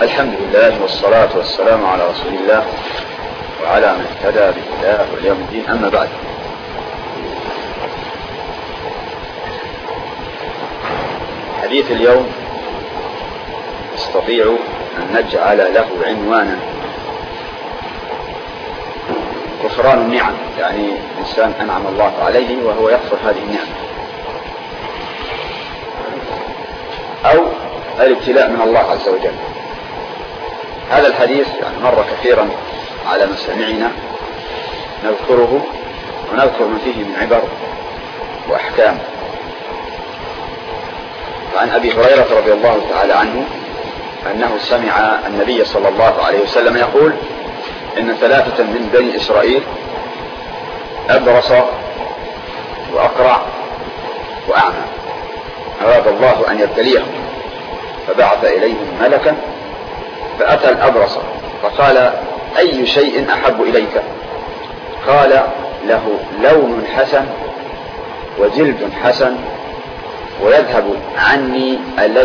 الحمد لله والصلاة والسلام على رسول الله وعلى من اهتدى بهداه واليوم الدين. أما بعد، حديث اليوم نستطيع أن نجعل له عنوانا: كفران النعم، يعني إنسان أنعم الله عليه وهو يكفر هذه النعمة، أو الابتلاء من الله عز وجل. هذا الحديث يعني مر كثيرا على مسامعنا، نذكره ونذكر ما فيه من عبر وأحكام. وعن أبي هريرة رضي الله تعالى عنه أنه سمع النبي صلى الله عليه وسلم يقول: إن 3 من بني إسرائيل أبرص وأقرع وأعمى أراد الله أن يبتليهم، فبعث إليهم ملكا فأتى الأبرص فقال: أي شيء أحب إليك؟ قال: له لون حسن وجلد حسن ويذهب عني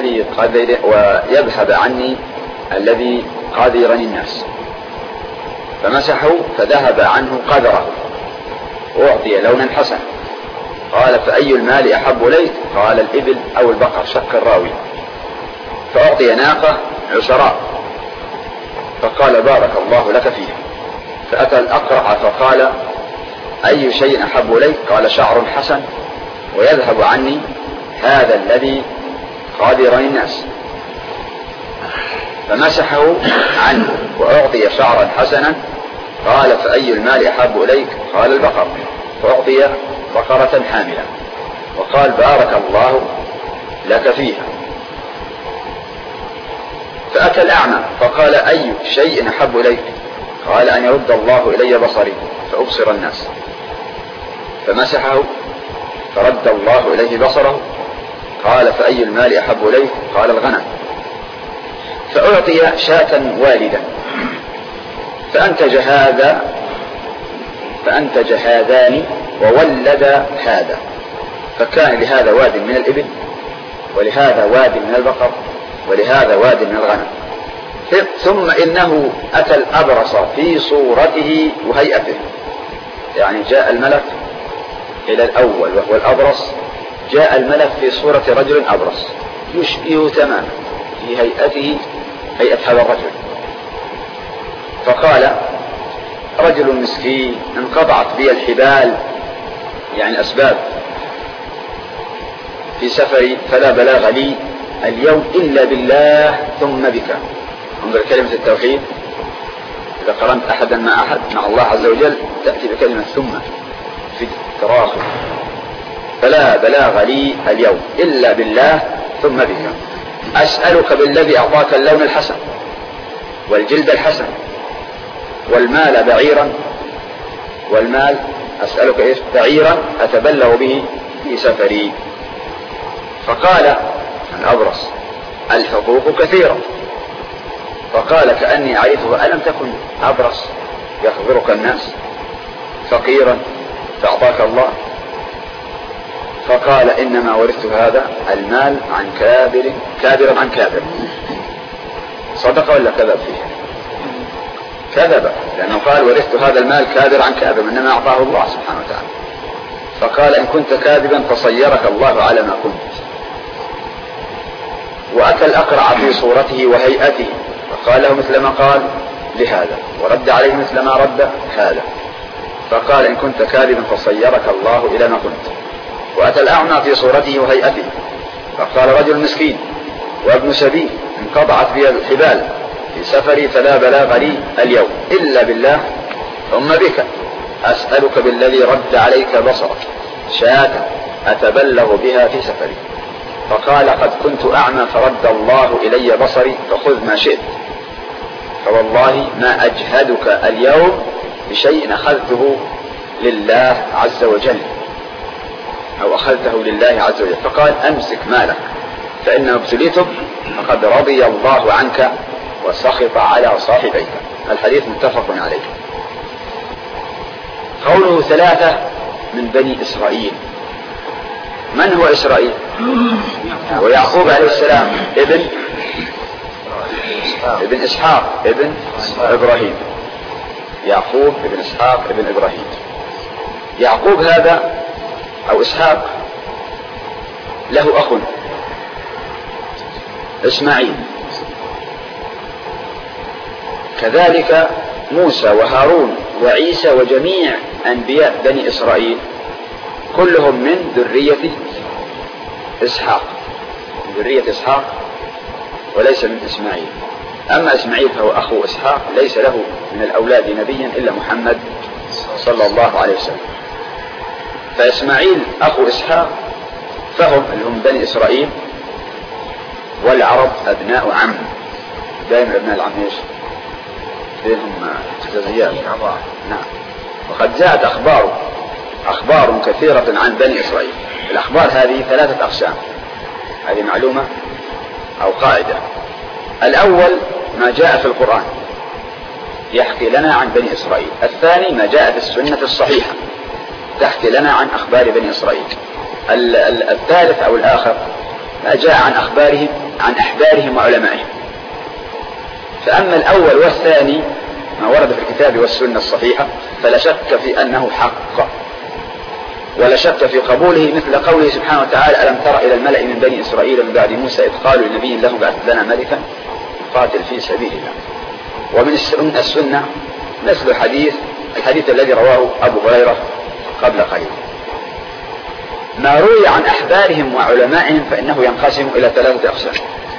الذي قدرني الناس. فمسحه فذهب عنه قدره وأعطي لونا حسنا. قال: فأي المال أحب إليك؟ قال: الإبل أو البقر، شك الراوي. فأعطي ناقة عشراء، فقال: بارك الله لك فيها. فأتى الأقرع فقال: أي شيء أحب إليك؟ قال: شعر حسن ويذهب عني هذا الذي قادرني الناس. فمسحه عنه وأعطي شعرا حسنا. قال: فأي المال أحب إليك؟ قال: البقر. فأعطي بقرة حاملة، وقال: بارك الله لك فيها. فأتى الأعمى فقال: أي شيء أحب إليك؟ قال: أن يرد الله إلي بصري فأبصر الناس. فمسحه فرد الله إليه بصره. قال: فأي المال أحب إليك؟ قال: الغنم. فأعطي شاة والدة، فأنتج هذان وولد هذا، فكان لهذا واد من الإبل ولهذا واد من البقر ولهذا واد من الغنم. ثم إنه أتى الأبرص في صورته وهيئته، يعني جاء الملك إلى الأول وهو الأبرص، جاء الملك في صورة رجل أبرص يشبه تماما في هيئته هيئة هذا الرجل. فقال: رجل مسكين انقطعت بي الحبال، يعني أسباب، في سفري فلا بلاغ لي اليوم إلا بالله ثم بك. انظر كلمة التوحيد، إذا قرنت أحدا مع أحد مع الله عز وجل تأتي بكلمة ثم في التراخي. فلا بلاغ لي اليوم إلا بالله ثم بك. أسألك بالذي أعطاك اللون الحسن والجلد الحسن والمال بعيرا، والمال أسألك إيش؟ بعيرا أتبلغ به في سفري. فقال الأبرص: الحقوق كثيرة. فقال: كأني أعرفه، ألم تكن أبرص يخبرك الناس فقيرا فأعطاك الله؟ فقال: إنما ورثت هذا المال عن كابر عن كابر. صدق ولا كذب فيه؟ كذب، لأنه قال: ورثت هذا المال كابر عن كابر، إنما أعطاه الله سبحانه وتعالى. فقال: إن كنت كاذبا فصيرك الله على ما كنت. وأتى الأقرع في صورته وهيئته فقال له مثل ما قال لهذا، ورد عليه مثل ما رد هذا. فقال: إن كنت كاذبا فصيرك الله إلى ما كنت. وأتى الأعمى في صورته وهيئته فقال: رجل مسكين وابن سبيل انقطعت بي الحبال في سفري فلا بلاغ لي اليوم إلا بالله ثم بك. أسألك بالذي رد عليك بصرك شاة أتبلغ بها في سفري. فقال: قد كنت أعمى فرد الله إلي بصري فخذ ما شئت، فوالله ما أجهدك اليوم بشيء أخذته لله عز وجل، أو أخذته لله عز وجل. فقال: أمسك مالك فإنما ابتليتم فقد رضي الله عنك وسخط على صاحبيك. الحديث متفق عليه. قوله 3 من بني إسرائيل، من هو إسرائيل؟ ويعقوب عليه السلام ابن ابن إسحاق ابن إبراهيم. يعقوب ابن إسحاق ابن إبراهيم. يعقوب هذا أو إسحاق له أخ إسماعيل. كذلك موسى وهارون وعيسى وجميع أنبياء بني إسرائيل كلهم من ذرية إسحاق، من ذرية إسحاق وليس من إسماعيل. أما إسماعيل فهو أخو إسحاق، ليس له من الأولاد نبيا إلا محمد صلى الله عليه وسلم. فإسماعيل أخو إسحاق، فهم اللي هم بني إسرائيل، والعرب أبناء عم، دائما أبناء العم إيش بينهم جزيات. نعم. وقد جاءت أخبار كثيرة عن بني إسرائيل. الأخبار هذه 3 أقسام، هذه معلومة أو قاعدة. الأول ما جاء في القرآن يحكي لنا عن بني إسرائيل. الثاني ما جاء في السنة الصحيحة تحكي لنا عن أخبار بني إسرائيل. الثالث أو الآخر ما جاء عن أخبارهم عن أحبارهم وعلمائهم. فأما الأول والثاني ما ورد في الكتاب والسنة الصحيحة فلا شك في أنه حق، ولا شك في قبوله، مثل قوله سبحانه وتعالى: ألم تر إلى الملأ من بني إسرائيل من بعد موسى إذ قالوا لنبي له بعث لنا ملكا قاتل في سبيل الله. ومن السنة مثل الحديث الذي رواه أبو هريرة قبل قليل. ما روي عن أحبارهم وعلمائهم فإنه ينقسم إلى 3 أقسام.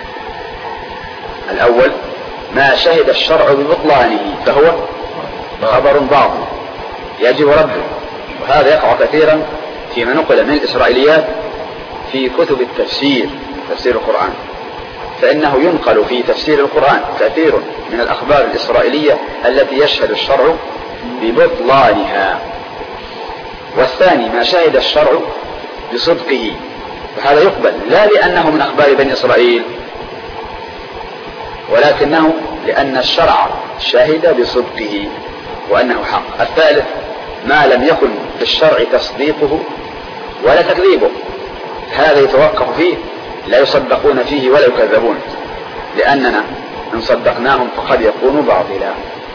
الأول ما شهد الشرع ببطلانه فهو خبر باطل يجب رده، وهذا يقع كثيرا فيما نقل من الإسرائيليات في كتب التفسير، تفسير القرآن، فإنه ينقل في تفسير القرآن كثير من الأخبار الإسرائيلية التي يشهد الشرع ببطلانها. والثاني ما شهد الشرع بصدقه، فهذا يقبل لا لأنه من أخبار بني إسرائيل، ولكنه لأن الشرع شهد بصدقه وأنه حق. الثالث ما لم يكن في الشرع تصديقه ولا تكذيبه، هذا يتوقف فيه، لا يصدقون فيه ولا يكذبون، لأننا إن صدقناهم فقد يكونوا باطلا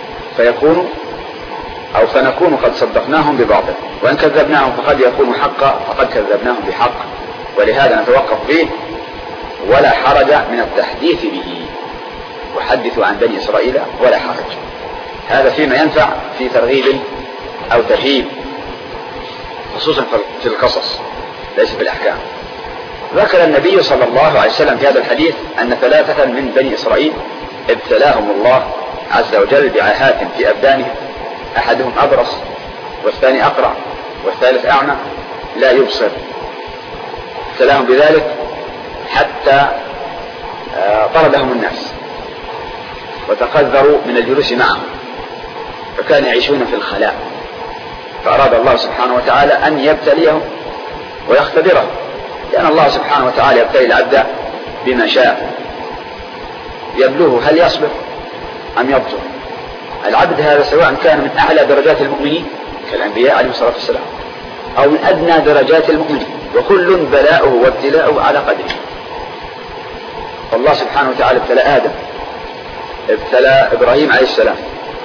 فنكون قد صدقناهم بباطل، وإن كذبناهم فقد يكونوا حقا فقد كذبناهم بحق، ولهذا نتوقف فيه ولا حرج من التحديث به. وحدثوا عن بني إسرائيل ولا حرج. هذا فيما ينفع في ترغيب أو ترهيب، خصوصا في القصص ليس في الأحكام. ذكر النبي صلى الله عليه وسلم في هذا الحديث أن 3 من بني إسرائيل ابتلاهم الله عز وجل بعاهات في أبدانهم، أحدهم أبرص، والثاني أقرع، والثالث أعمى لا يبصر. ابتلاهم بذلك حتى طردهم الناس وتقذروا من الجلوس معهم، فكانوا يعيشون في الخلاء. فأراد الله سبحانه وتعالى أن يبتليهم ويختبرهم، لأن الله سبحانه وتعالى يبتلي العبد بما شاء، يبلوه هل يصبر أم يبطل. العبد هذا سواء كان من أعلى درجات المؤمنين كالأنبياء عليهم الصلاة والسلام أو من أدنى درجات المؤمنين، وكل بلاؤه وابتلاؤه على قدره. فالله سبحانه وتعالى ابتلى آدم، ابتلى إبراهيم عليه السلام،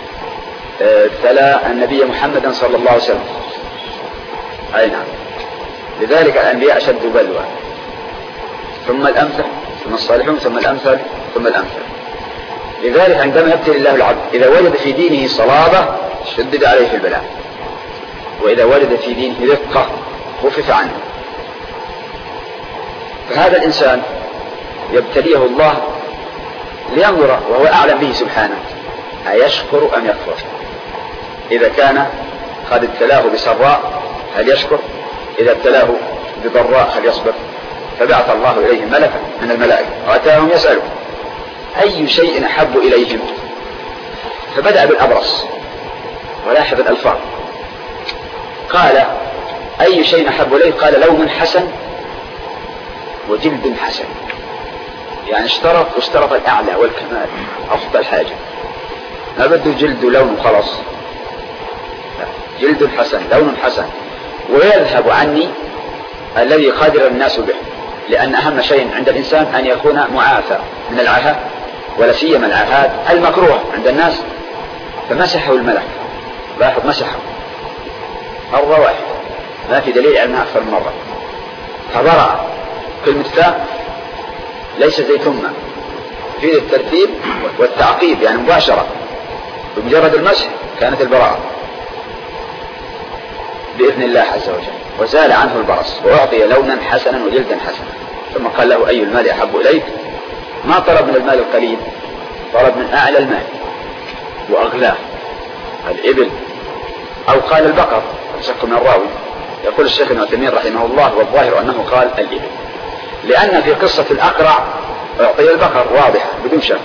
ابتلى النبي محمدا صلى الله عليه وسلم. أي نعم. لذلك الأنبياء أشد بلوى، ثم الأمثل، ثم الصالحون، ثم الأمثل، ثم الأمثل. لذلك عندما يبتلي الله العبد إذا وجد في دينه صلابة شدد عليه في البلاء، وإذا وجد في دينه رقة خفف عنه. فهذا الإنسان يبتليه الله لينظر وهو أعلم به سبحانه أيشكر أم يكفر. إذا كان قد ابتلاه بسراء هل يشكر؟ إذا ابتلاه بضراء هل يصبر؟ فبعث الله إليهم ملكا من الملائكة وأتاهم يسألوا أي شيء أحب إليهم، فبدأ بالأبرص، ولاحظ الألفاظ، قال أي شيء أحب إليه؟ قال لون حسن وجلد حسن، يعني اشترط الأعلى والكمال، أفضل حاجة، ما بده جلد ولون وخلاص، جلد حسن لون حسن، ويذهب عني الذي قادر الناس به، لأن أهم شيء عند الإنسان أن يكون معافى من العاهة ولا سيما العاهات المكروهة عند الناس، فمسحه الملك. لاحظ مسحه مرة واحدة، ما في دليل عنها أكثر من مرة. فبرأ كلمة فاء ليس زي ثم، في الترتيب والتعقيب يعني مباشرة، بمجرد المسح كانت البراءة بإذن الله عز وجل، وزال عنه البرص وأعطي لونا حسنا وجلدا حسنا. ثم قال له أي المال أحب إليك؟ ما طلب من المال القليل، طلب من أعلى المال وأغلاه، الإبل أو قال البقر، شك من الراوي. يقول الشيخ ابن عثيمين رحمه الله والظاهر أنه قال الإبل، لأن في قصة الأقرع أعطي البقر واضحة بدون شك.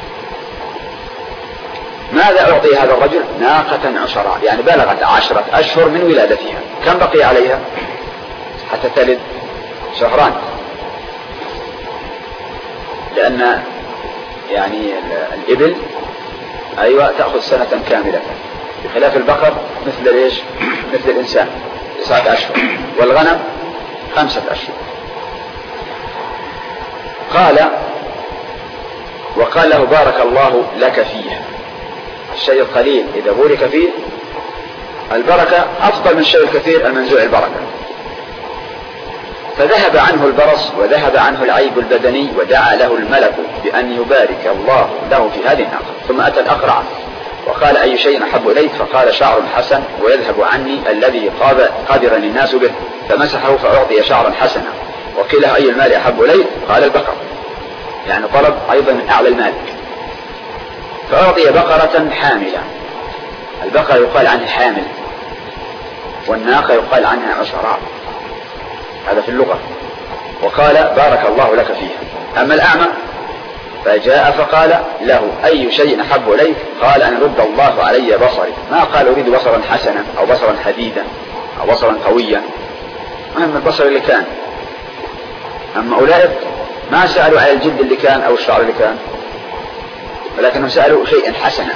ماذا أعطي هذا الرجل؟ ناقة عشراء، يعني بلغت 10 أشهر من ولادتها. كم بقي عليها حتى تلد؟ شهران، لأن يعني الإبل أيوة تأخذ سنة كاملة، بخلاف البقر مثل ليش؟ مثل الإنسان 9 أشهر، والغنم 5 أشهر. وقال له بارك الله لك فيها. الشيء القليل إذا بورك فيه البركة أفضل من الشيء الكثير المنزوع البركة. فذهب عنه البرص وذهب عنه العيب البدني، ودعا له الملك بأن يبارك الله له في هذه الناقة. ثم أتى الأقرع وقال أي شيء أحب إليك؟ فقال شعر حسن ويذهب عني الذي قادرني الناس به، فمسحه فأعطي شعرا حسنا. وقيل أي المال أحب إليك؟ قال البقر، يعني طلب أيضا من أعلى المال، فأعطي بقرة حاملة. البقرة يقال عنها حامل، والناقة يقال عنها عشراء، هذا في اللغة. وقال بارك الله لك فيها. أما الأعمى فجاء فقال له أي شيء أحب إليك؟ قال أن رد الله علي بصري. ما قال أريد بصرا حسنا أو بصرا حديدا أو بصرا قويا، مهم البصر اللي كان. أما أولئك ما سألوا على الجلد اللي كان أو الشعر اللي كان، ولكنهم سألوا شيئا حسنا.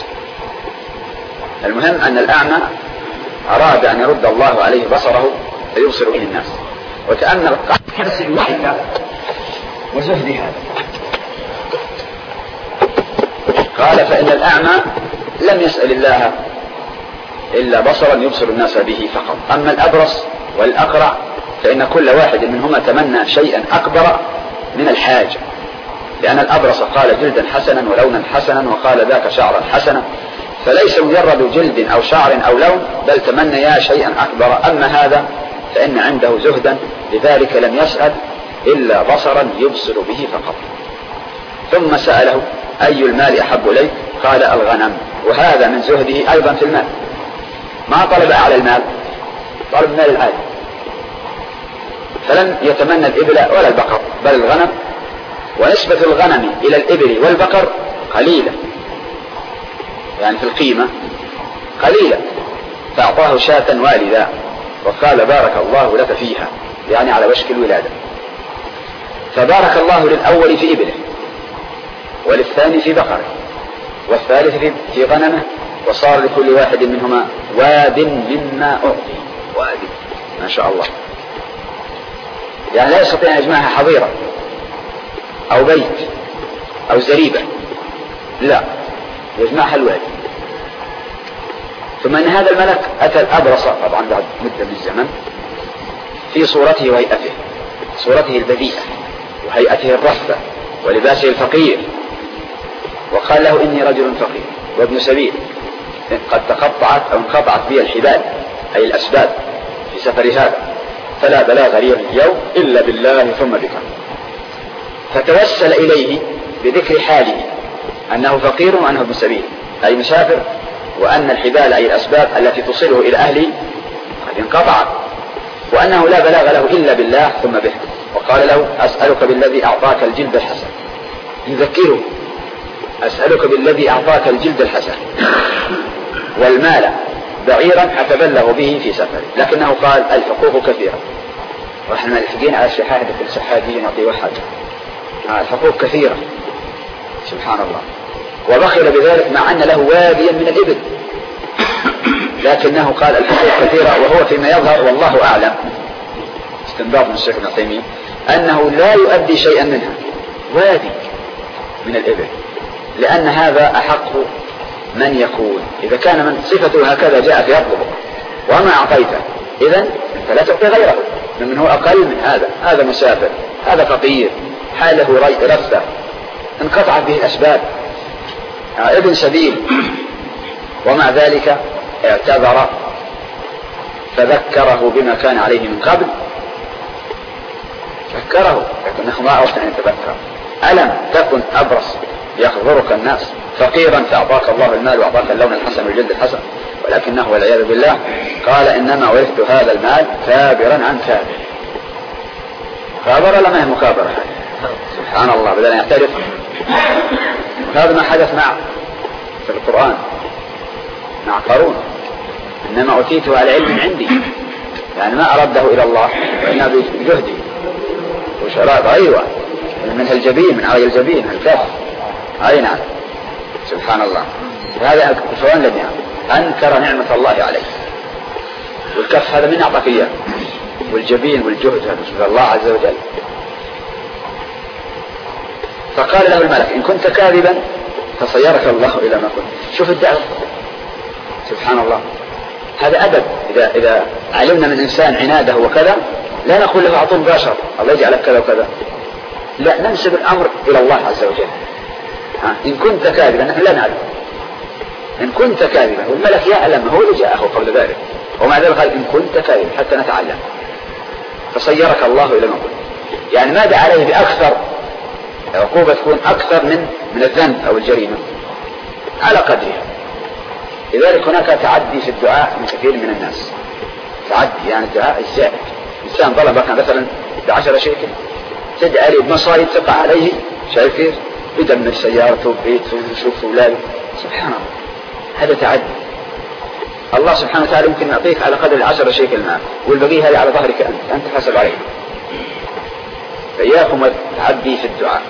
المهم أن الأعمى أراد أن يرد الله عليه بصره فيبصر به الناس. وتأمل حرص الوحدة وزهدها. قال فإن الأعمى لم يسأل الله إلا بصرا يبصر الناس به فقط. أما الأبرص والأقرع فإن كل واحد منهما تمنى شيئا أكبر من الحاجة، لأن الأبرص قال جلدا حسنا ولونا حسنا، وقال ذاك شعرا حسنا، فليس مجرد جلد أو شعر أو لون، بل تمنيا شيئا أكبر. أما هذا فإن عنده زهدا، لذلك لم يسأل إلا بصرا يبصر به فقط. ثم سأله أي المال أحب إليك؟ قال الغنم، وهذا من زهده أيضا في المال. ما طلب أعلى المال، طلب المال العالي، فلم يتمنى الإبل ولا البقر بل الغنم. ونسبة الغنم إلى الإبل والبقر قليلة، يعني في القيمة قليلة، فأعطاه شاة والدا وقال بارك الله لك فيها، يعني على وشك الولادة. فبارك الله للأول في إبله، وللثاني في بقره، والثالث في غنمه، وصار لكل واحد منهما واد مما أعطي. واد ما شاء الله، يعني لا يستطيع أن يجمعها حظيرة أو بيت أو زريبة، لا، يجمعها الوادي. ثم أن هذا الملك أتى الأبرص طبعا بعد مدة من الزمن في صورته وهيئته، صورته البذيئة وهيئته الرفة ولباسه الفقير، وقال له إني رجل فقير وابن سبيل، قد تقطعت أو انقطعت بي الحبال أي الأسباب في سفر هذا، فلا بلاغ لي اليوم إلا بالله ثم بك. فتوسل إليه بذكر حاله أنه فقير وأنه ابن سبيل أي مسافر، وأن الحبال أي الأسباب التي تصله إلى أهله قد انقطعت، وأنه لا بلاغ له إلا بالله ثم به. وقال له أسألك بالذي أعطاك الجلد الحسن، يذكره أسألك بالذي أعطاك الجلد الحسن والمال بعيرا أتبلغ به في سفري. لكنه قال الحقوق كثيرة، ونحن ملحقين على الشحاهد في السحادين نعطيه حاجة، الحقوق كثيرة سبحان الله. وبخل بذلك مع أن له واديا من الإبل، لكنه قال الحقوق كثيرة، وهو فيما يظهر والله أعلم استنباط من الشيخ ابن عثيمين أنه لا يؤدي شيئا منها، وادي من الإبل لأن هذا أحق من يكون. إذا كان من صفته هكذا جاء فيطلبه وما أعطيته، إذن أنت لا تعطي غيره من هو أقل من هذا مسافر، هذا فقير، حاله رثة، انقطعت به الأسباب، ابن سبيل، ومع ذلك اعتذر فذكره بما كان عليه من قبل. ذكره، لكنه ما أردت أن يتذكر. ألم تكن أبرص يخبرك الناس، فقيرا فأعطاك الله المال وأعطاك اللون الحسن والجلد الحسن، ولكنه والعياذ بالله قال إنما ورثت هذا المال كابرا عن كابر. كابر لما هي مكابرة، سبحان الله، بدل أن يعترف. هذا ما حدث في القرآن مع قارون، إنما أوتيته على علم عندي، يعني ما أرده إلى الله وإنما بجهدي وشراب. أيوة، من الجبين، من عري الجبين الكف. أي نعم، سبحان الله. هذا الكفران الذي أنكر نعمة الله عليه، والكف هذا من أعطاك إياه، والجبين والجهد هذا من الله عز وجل. فقال له الملك إن كنت كاذبا فصيرك الله إلى ما كنت. شوف الدعوة، سبحان الله. هذا أدب. إذا علمنا من إنسان عناده وكذا لا نقول له أعطوه مباشر الله يجعلك كذا وكذا، لا، ننسب الأمر إلى الله عز وجل. إن كنت كاذبا، نحن لا نعلم إن كنت كاذبا، والملك يعلم، هو اللي جاءه قبل ذلك، ومع ذلك قال إن كنت كاذبا حتى نتعلم. فصيرك الله إلى ما كنت، يعني ماذا عليه بأكثر عقوبة تكون أكثر من الذنب أو الجريمة على قدرها. لذلك هناك تعدي في الدعاء من كثير من الناس، تعدي يعني الدعاء الزائد. إنسان طلبك مثلا ب10 شيكل، تدعى لي بمصائب تقع عليه، شايف كيف؟ يدمر سيارته وبيته ويشوف أولاده، سبحان الله، هذا تعدي. الله سبحانه وتعالى يمكن يعطيك على قدر 10 شيكل معه، والبقية هذه على ظهرك أنت حسب عليه. فإياكم التعدي في الدعاء.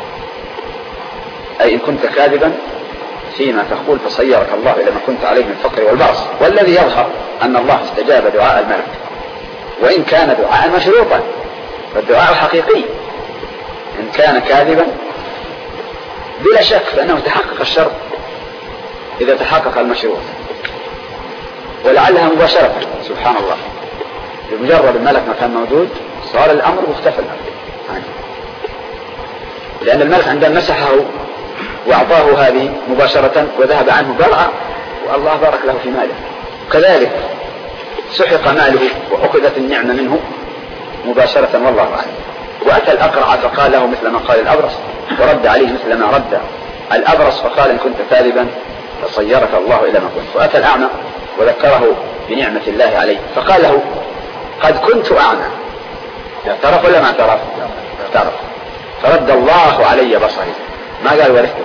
أي إن كنت كاذبا فيما تقول فصيرك الله إلى ما كنت عليه من الفقر والبرص. والذي يظهر أن الله استجاب دعاء الملك، وإن كان دعاء مشروطا، فالدعاء حقيقي. إن كان كاذبا بلا شك فإنه تحقق الشرط إذا تحقق المشروط، ولعلها مباشرة، سبحان الله، بمجرد الملك ما كان موجود صار الأمر مختفى الأمر، لأن الملك عندما مسحه وأعطاه هذه مباشرة وذهب عنه برعا، والله بارك له في ماله. كذلك سحق ماله وأخذت النعمة منه مباشرة والله أعلم. وأتى الأقرع فقال له مثل ما قال الأبرص، ورد عليه مثل ما رد الأبرص فقال إن كنت كاذبا فصيرك الله إلى ما كنت. وأتى الأعمى وذكره بنعمة الله عليه فقال له قد كنت أعمى. اعترف ولا ما اعترف؟ اعترف. فرد الله علي بصري، ما قال ورثته.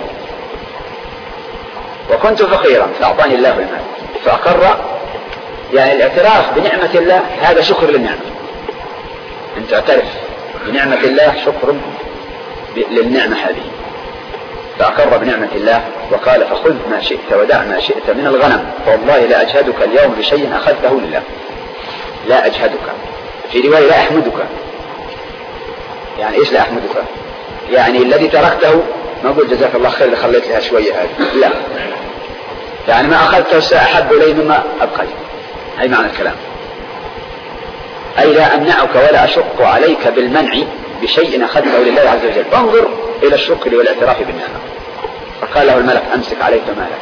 وكنت فقيرا فأعطاني الله المال. فأقر، يعني الاعتراف بنعمة الله هذا شكر للنعمة. أنت اعترف بنعمة الله، شكر للنعمة هذه. فأقر بنعمة الله وقال فخذ ما شئت ودع ما شئت من الغنم، فوالله لا أجهدك اليوم بشيء أخذته لله. لا أجهدك، في رواية لا أحمدك. يعني إيش لا أحمدك؟ يعني الذي تركته ما قلت جزاك الله خير خليت لها شوية هذه، لا، يعني ما أخذته سأحب إلي مما أبقي. هي معنى الكلام. أي لا أمنعك ولا أشق عليك بالمنع بشيء أخذته لله عز وجل. انظر إلى الشكر والاعتراف بالنعمة. فقال له الملك أمسك عليك مالك،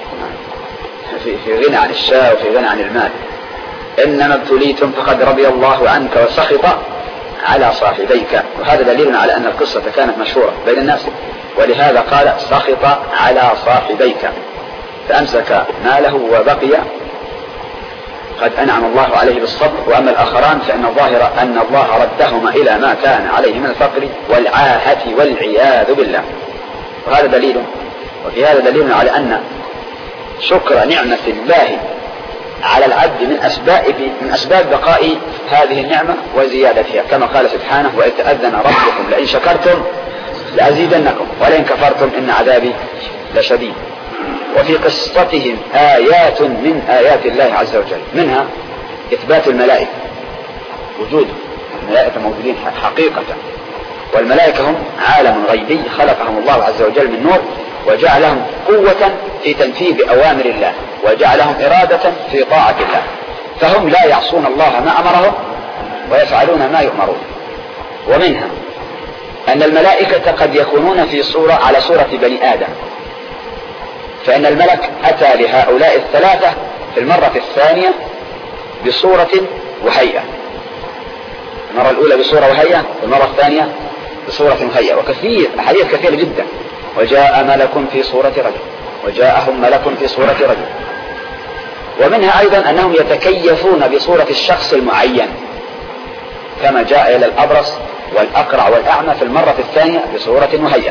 في غنى عن الشاة وفي غنى عن المال. إنما ابتليتم فقد رضي الله عنك وسخط على صاحبيك. وهذا دليل على أن القصة كانت مشهورة بين الناس، ولهذا قال سخط على صاحبيك، فأمسك ماله وبقي قد أنعم الله عليه بالصبر. وأما الآخران فإن الظاهر أن الله ردهما إلى ما كان عليه من الفقر والعاهة والعياذ بالله. وهذا دليل، وفي هذا دليل على أن شكر نعمة الله على العبد من أسباب بقاء هذه النعمة وزيادتها، كما قال سبحانه وإذ تأذن ربكم لئن شكرتم لأزيدنكم ولئن كفرتم إن عذابي لشديد. وفي قصتهم آيات من آيات الله عز وجل، منها إثبات الملائكة، وجود الملائكة موجودين حقيقة. والملائكة هم عالم غيبي خلقهم الله عز وجل من نور وجعلهم قوة في تنفيذ أوامر الله، وجعلهم إرادة في طاعة الله، فهم لا يعصون الله ما أمرهم ويفعلون ما يؤمرون. ومنها أن الملائكة قد يكونون على صورة بني آدم، فإن الملك أتى لهؤلاء الثلاثة في المرة الثانية بصورة وهيئة، المرة الأولى بصورة وهيئة، المرة الثانية بصورة وهيئة، وكثير أحاديث كثيرة جدا. وجاء ملك في صورة رجل، وجاءهم ملك في صورة رجل. ومنها أيضا أنهم يتكيفون بصورة الشخص المعين، كما جاء إلى الأبرص والأقرع والأعمى في المرة الثانية بصورة وهيئة.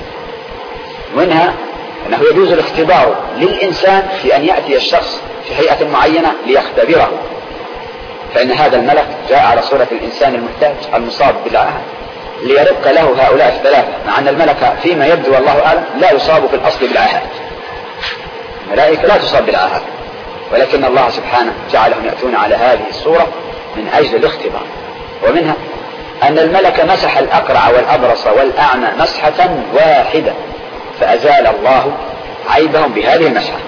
ومنها أنه يجوز الاختبار للإنسان في أن يأتي الشخص في هيئة معينة ليختبره، فإن هذا الملك جاء على صورة الإنسان المحتاج المصاب بالعاهة ليرق له هؤلاء الثلاثة، مع أن الملك فيما يبدو والله أعلم لا يصاب في الأصل بالعاهات، الملائكة لا تصاب بالعاهات، ولكن الله سبحانه جعلهم يأتون على هذه الصورة من أجل الاختبار. ومنها أن الملك مسح الأقرع والأبرص والأعمى مسحة واحدة، فأزال الله عيبهم بهذه المسحة،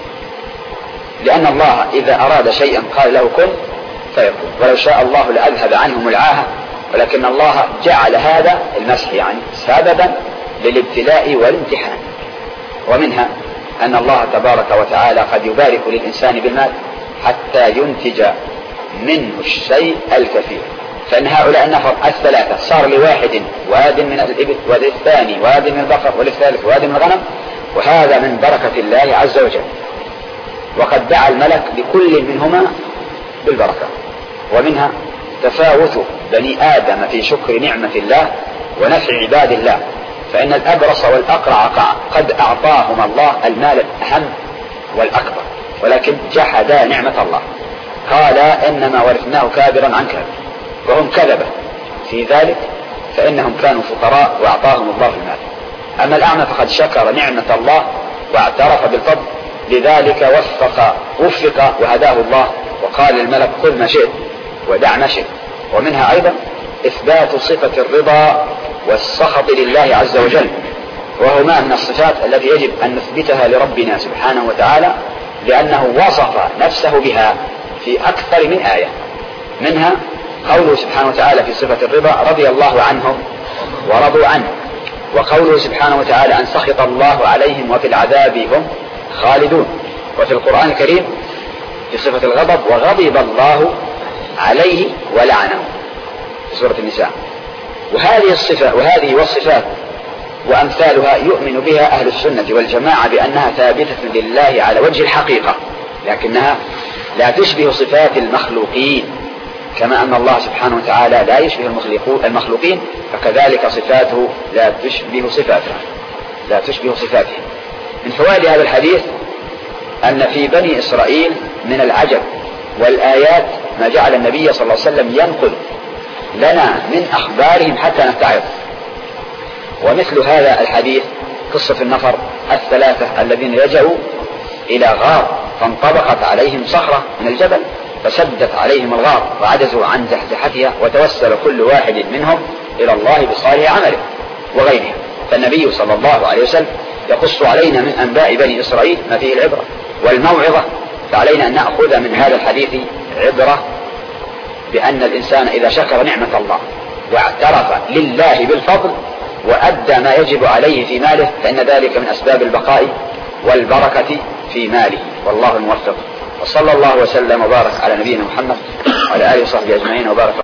لأن الله إذا أراد شيئا قال له كن فيكون، ولو شاء الله لأذهب عنهم العاهة، ولكن الله جعل هذا المسح يعني سببا للابتلاء والامتحان. ومنها أن الله تبارك وتعالى قد يبارك للإنسان بالمال حتى ينتج منه الشيء الكثير، فإن هؤلاء النفر الثلاثة صار لواحد واد من الإبل، وللثاني واد من البقر، وللثالث واد من الغنم، وهذا من بركة الله عز وجل، وقد دعا الملك لكل منهما بالبركة. ومنها تفاوت بني آدم في شكر نعمة الله ونفع عباد الله، فإن الأبرص والأقرع قد أعطاهما الله المال الأهم والأكبر، ولكن جحدا نعمة الله، قال إنما ورثناه كابرا عن كابر، وهم كذبة في ذلك، فإنهم كانوا فقراء وأعطاهم الله المال. أما الأعمى فقد شكر نعمة الله واعترف بالفضل، لذلك وفق وهداه الله، وقال للملك خذ ما شئت ودع ما شئت. ومنها أيضا إثبات صفة الرضا والسخط لله عز وجل، وهما من الصفات التي يجب أن نثبتها لربنا سبحانه وتعالى، لأنه وصف نفسه بها في أكثر من آية. منها قوله سبحانه وتعالى في صفة الرضا رضي الله عنهم ورضوا عنه، وقوله سبحانه وتعالى أن سخط الله عليهم وفي العذاب هم خالدون. وفي القرآن الكريم في صفة الغضب وغضب الله عليه ولعنه في سورة النساء. وهذه والصفات وأمثالها يؤمن بها أهل السنة والجماعة بأنها ثابتة لله على وجه الحقيقة، لكنها لا تشبه صفات المخلوقين، كما أن الله سبحانه وتعالى لا يشبه المخلوقين، فكذلك صفاته لا تشبه صفاته. من فوائد هذا الحديث أن في بني إسرائيل من العجب والآيات ما جعل النبي صلى الله عليه وسلم ينقل لنا من أخبارهم حتى نتعظ. ومثل هذا الحديث قصة النفر الثلاثة الذين لجأوا إلى غار فانطبقت عليهم صخرة من الجبل فسدت عليهم الغار وعجزوا عن زحزحتها، وتوسل كل واحد منهم إلى الله بصالح عمله وغيره. فالنبي صلى الله عليه وسلم يقص علينا من أنباء بني إسرائيل ما فيه العبرة والموعظة، فعلينا أن نأخذ من هذا الحديث عبرة بأن الإنسان إذا شكر نعمة الله واعترف لله بالفضل وأدى ما يجب عليه في ماله، فإن ذلك من أسباب البقاء والبركة في ماله، والله الموفق. وصلى الله وسلم وبارك على نبينا محمد وعلى آله وصحبه أجمعين وبارك